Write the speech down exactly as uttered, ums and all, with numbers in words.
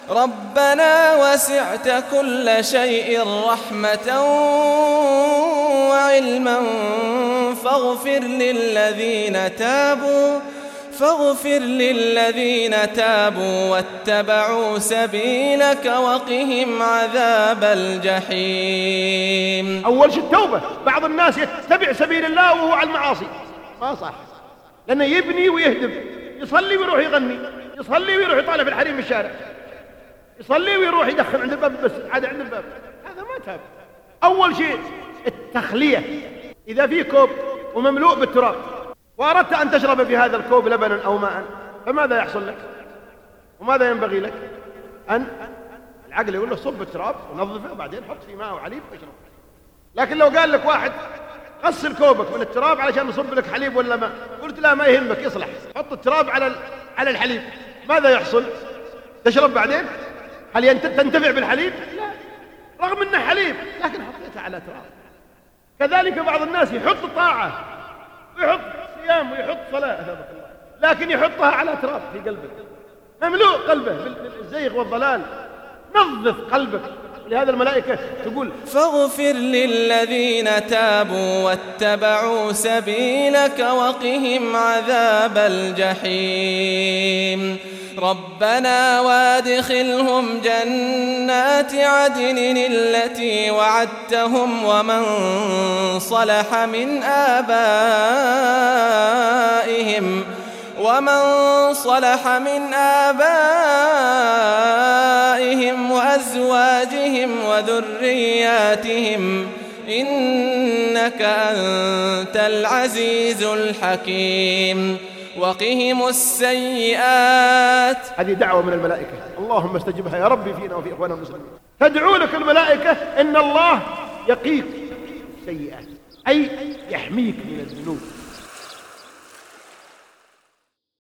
ربنا وسعت كل شيء رحمة وعلما فاغفر للذين تابوا فاغفر للذين تابوا واتبعوا سبيلك وقهم عذاب الجحيم. أول شيء التوبة. بعض الناس يتبع سبيل الله وهو على المعاصي، ما صح، لأنه يبني ويهدم، يصلي ويروح يغني، يصلي ويروح يطالع في الحريم الشارع، يصلي ويروح يدخن عند الباب بس عاد عند الباب، هذا ما تاب. أول شيء التخلية. إذا في كوب ومملوء بالتراب وأردت أن تشرب في هذا الكوب لبنا أو ماء، فماذا يحصل لك؟ وماذا ينبغي لك؟ أن العقل يقول له صب التراب ونظفه وبعدين حط فيه ماء وحليب واشرب. لكن لو قال لك واحد غسل كوبك من التراب علشان نصب لك حليب ولا ماء، قلت لا ما يهمك، يصلح، حط التراب على على الحليب، ماذا يحصل؟ تشرب بعدين؟ هل تنتفع بالحليب؟ لا، رغم انه حليب لكن حطيته على تراب. كذلك بعض الناس يحط طاعة ويحط صيام ويحط صلاة لكن يحطها على تراب في قلبه، مملوء قلبه بالزيغ والضلال. نظف قلبك. لهذا الملائكة تقول فاغفر للذين تابوا واتبعوا سبيلك وقهم عذاب الجحيم. ربنا وادخلهم جنات عدن التي وعدتهم ومن صلح من آبائهم ومن صلح من آبائهم وأزواجهم وذرياتهم إنك أنت العزيز الحكيم. وقهم السيئات. هذه دعوة من الملائكة، اللهم استجبها يا ربي فينا وفي إخواننا المسلمين. تدعو لك الملائكة إن الله يقيك السيئات، أي يحميك من الذنوب.